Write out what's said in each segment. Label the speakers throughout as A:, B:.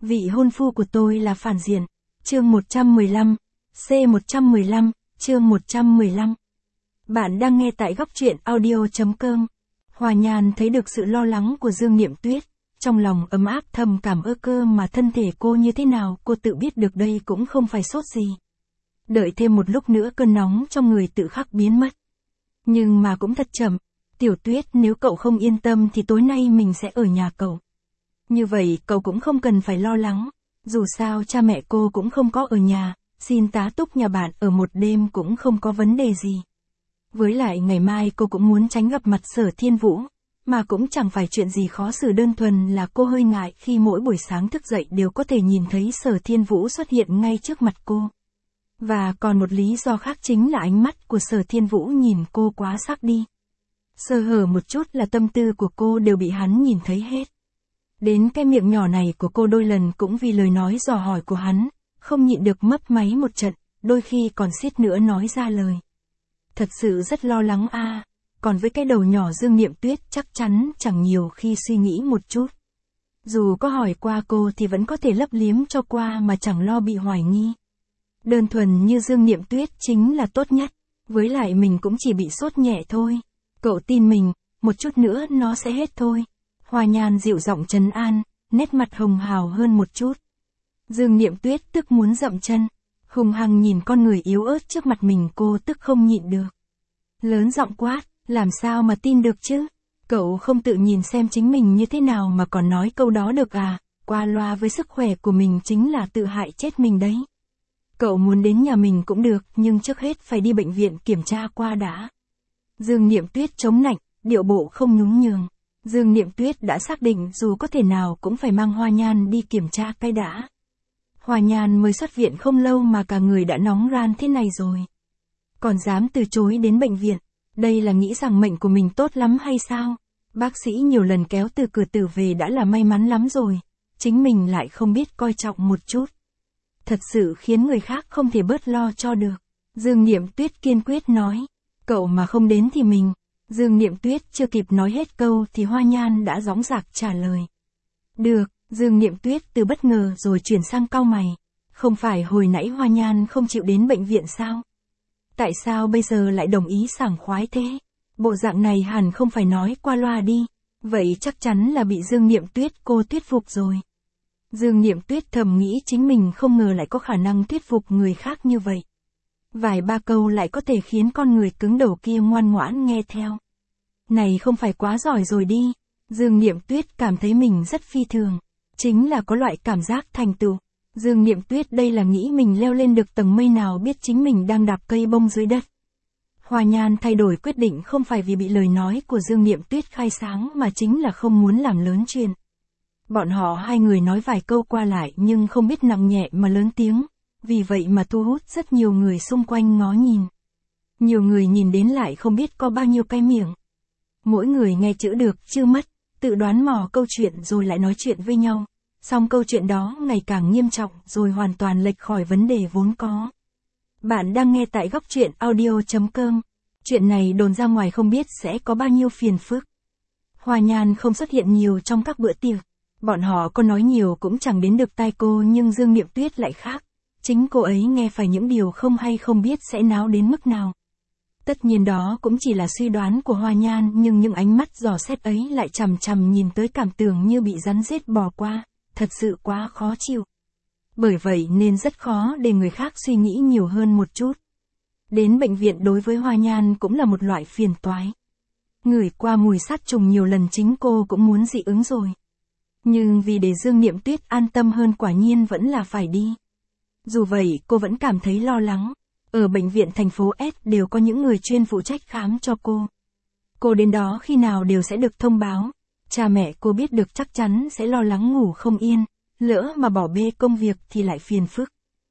A: Vị hôn phu của tôi là phản diện. Chương 115, C115, chương 115. Bạn đang nghe tại góc truyện audio.com. Hoa Nhan thấy được sự lo lắng của Dương Niệm Tuyết, trong lòng ấm áp thầm cảm cơ mà thân thể cô như thế nào cô tự biết được đây cũng không phải sốt gì. Đợi thêm một lúc nữa cơn nóng trong người tự khắc biến mất. Nhưng mà cũng thật chậm, Tiểu Tuyết nếu cậu không yên tâm thì tối nay mình sẽ ở nhà cậu. Như vậy cậu cũng không cần phải lo lắng, dù sao cha mẹ cô cũng không có ở nhà, xin tá túc nhà bạn ở một đêm cũng không có vấn đề gì. Với lại ngày mai cô cũng muốn tránh gặp mặt Sở Thiên Vũ, mà cũng chẳng phải chuyện gì khó xử, đơn thuần là cô hơi ngại khi mỗi buổi sáng thức dậy đều có thể nhìn thấy Sở Thiên Vũ xuất hiện ngay trước mặt cô. Và còn một lý do khác chính là ánh mắt của Sở Thiên Vũ nhìn cô quá sắc đi. Sơ hở một chút là tâm tư của cô đều bị hắn nhìn thấy hết. Đến cái miệng nhỏ này của cô đôi lần cũng vì lời nói dò hỏi của hắn, không nhịn được mấp máy một trận, đôi khi còn suýt nữa nói ra lời. Thật sự rất lo lắng a. Còn với cái đầu nhỏ Dương Niệm Tuyết chắc chắn chẳng nhiều khi suy nghĩ một chút. Dù có hỏi qua cô thì vẫn có thể lấp liếm cho qua mà chẳng lo bị hoài nghi. Đơn thuần như Dương Niệm Tuyết chính là tốt nhất, với lại mình cũng chỉ bị sốt nhẹ thôi. Cậu tin mình, một chút nữa nó sẽ hết thôi. Hoa Nhan dịu giọng trấn an, nét mặt hồng hào hơn một chút. Dương Niệm Tuyết tức muốn dậm chân, hùng hăng nhìn con người yếu ớt trước mặt mình, cô tức không nhịn được. Lớn giọng quát, làm sao mà tin được chứ? Cậu không tự nhìn xem chính mình như thế nào mà còn nói câu đó được à? Qua loa với sức khỏe của mình chính là tự hại chết mình đấy. Cậu muốn đến nhà mình cũng được, nhưng trước hết phải đi bệnh viện kiểm tra qua đã. Dương Niệm Tuyết chống nạnh, điệu bộ không nhún nhường. Dương Niệm Tuyết đã xác định dù có thể nào cũng phải mang Hoa Nhan đi kiểm tra cái đã. Hoa Nhan mới xuất viện không lâu mà cả người đã nóng ran thế này rồi. Còn dám từ chối đến bệnh viện, đây là nghĩ rằng mệnh của mình tốt lắm hay sao? Bác sĩ nhiều lần kéo từ cửa tử về đã là may mắn lắm rồi, chính mình lại không biết coi trọng một chút. Thật sự khiến người khác không thể bớt lo cho được. Dương Niệm Tuyết kiên quyết nói, cậu mà không đến thì mình. Dương Niệm Tuyết chưa kịp nói hết câu thì Hoa Nhan đã dõng dạc trả lời. Được, Dương Niệm Tuyết từ bất ngờ rồi chuyển sang cau mày. Không phải hồi nãy Hoa Nhan không chịu đến bệnh viện sao? Tại sao bây giờ lại đồng ý sảng khoái thế? Bộ dạng này hẳn không phải nói qua loa đi. Vậy chắc chắn là bị Dương Niệm Tuyết cô thuyết phục rồi. Dương Niệm Tuyết thầm nghĩ chính mình không ngờ lại có khả năng thuyết phục người khác như vậy. Vài ba câu lại có thể khiến con người cứng đầu kia ngoan ngoãn nghe theo. Này không phải quá giỏi rồi đi. Dương Niệm Tuyết cảm thấy mình rất phi thường. Chính là có loại cảm giác thành tựu. Dương Niệm Tuyết đây là nghĩ mình leo lên được tầng mây nào biết chính mình đang đạp cây bông dưới đất. Hoa Nhan thay đổi quyết định không phải vì bị lời nói của Dương Niệm Tuyết khai sáng mà chính là không muốn làm lớn chuyện. Bọn họ hai người nói vài câu qua lại nhưng không biết nặng nhẹ mà lớn tiếng. Vì vậy mà thu hút rất nhiều người xung quanh ngó nhìn. Nhiều người nhìn đến lại không biết có bao nhiêu cái miệng. Mỗi người nghe chữ được chưa mất, tự đoán mò câu chuyện rồi lại nói chuyện với nhau. Xong câu chuyện đó ngày càng nghiêm trọng rồi hoàn toàn lệch khỏi vấn đề vốn có. Bạn đang nghe tại góc truyện audio.com. Chuyện này đồn ra ngoài không biết sẽ có bao nhiêu phiền phức. Hoa Nhan không xuất hiện nhiều trong các bữa tiệc. Bọn họ có nói nhiều cũng chẳng đến được tai cô, nhưng Dương Niệm Tuyết lại khác. Chính cô ấy nghe phải những điều không hay không biết sẽ náo đến mức nào. Tất nhiên đó cũng chỉ là suy đoán của Hoa Nhan, nhưng những ánh mắt dò xét ấy lại chằm chằm nhìn tới cảm tưởng như bị rắn rết bò qua, thật sự quá khó chịu. Bởi vậy nên rất khó để người khác suy nghĩ nhiều hơn một chút. Đến bệnh viện đối với Hoa Nhan cũng là một loại phiền toái. Ngửi qua mùi sát trùng nhiều lần chính cô cũng muốn dị ứng rồi. Nhưng vì để Dương Niệm Tuyết an tâm hơn quả nhiên vẫn là phải đi. Dù vậy cô vẫn cảm thấy lo lắng. Ở bệnh viện thành phố S đều có những người chuyên phụ trách khám cho cô. Cô đến đó khi nào đều sẽ được thông báo. Cha mẹ cô biết được chắc chắn sẽ lo lắng ngủ không yên. Lỡ mà bỏ bê công việc thì lại phiền phức.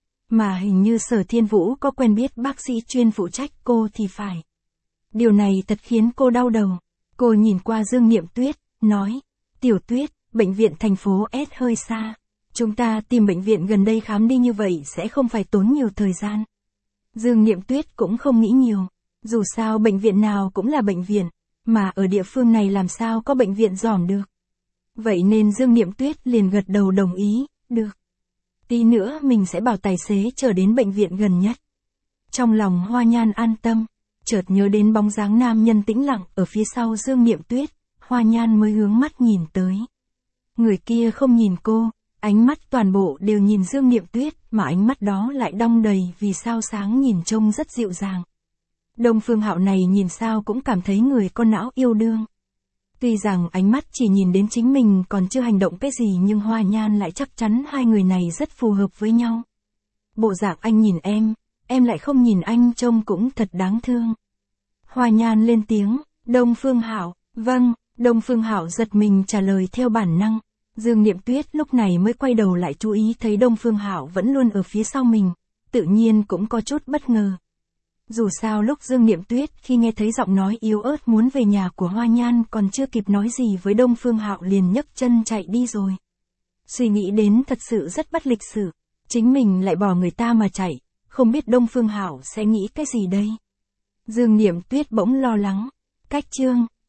A: Mà hình như Sở Thiên Vũ có quen biết bác sĩ chuyên phụ trách cô thì phải. Điều này thật khiến cô đau đầu. Cô nhìn qua Dương Niệm Tuyết, nói, Tiểu Tuyết, bệnh viện thành phố S hơi xa. Chúng ta tìm bệnh viện gần đây khám đi, như vậy sẽ không phải tốn nhiều thời gian. Dương Niệm Tuyết cũng không nghĩ nhiều. Dù sao bệnh viện nào cũng là bệnh viện, mà ở địa phương này làm sao có bệnh viện giỏm được. Vậy nên Dương Niệm Tuyết liền gật đầu đồng ý, được. Tí nữa mình sẽ bảo tài xế chở đến bệnh viện gần nhất. Trong lòng Hoa Nhan an tâm, chợt nhớ đến bóng dáng nam nhân tĩnh lặng ở phía sau Dương Niệm Tuyết, Hoa Nhan mới hướng mắt nhìn tới. Người kia không nhìn cô, ánh mắt toàn bộ đều nhìn Dương Niệm Tuyết, mà ánh mắt đó lại đong đầy vì sao sáng nhìn trông rất dịu dàng. Đông Phương Hạo này nhìn sao cũng cảm thấy người con não yêu đương. Tuy rằng ánh mắt chỉ nhìn đến chính mình còn chưa hành động cái gì, nhưng Hoa Nhan lại chắc chắn hai người này rất phù hợp với nhau. Bộ dạng anh nhìn em lại không nhìn anh trông cũng thật đáng thương. Hoa Nhan lên tiếng, Đông Phương Hạo, vâng, Đông Phương Hạo giật mình trả lời theo bản năng. Dương Niệm Tuyết lúc này mới quay đầu lại chú ý thấy Đông Phương Hạo vẫn luôn ở phía sau mình, tự nhiên cũng có chút bất ngờ. Dù sao lúc Dương Niệm Tuyết khi nghe thấy giọng nói yếu ớt muốn về nhà của Hoa Nhan còn chưa kịp nói gì với Đông Phương Hạo liền nhấc chân chạy đi rồi. Suy nghĩ đến thật sự rất bất lịch sự, chính mình lại bỏ người ta mà chạy, không biết Đông Phương Hạo sẽ nghĩ cái gì đây. Dương Niệm Tuyết bỗng lo lắng, cách chương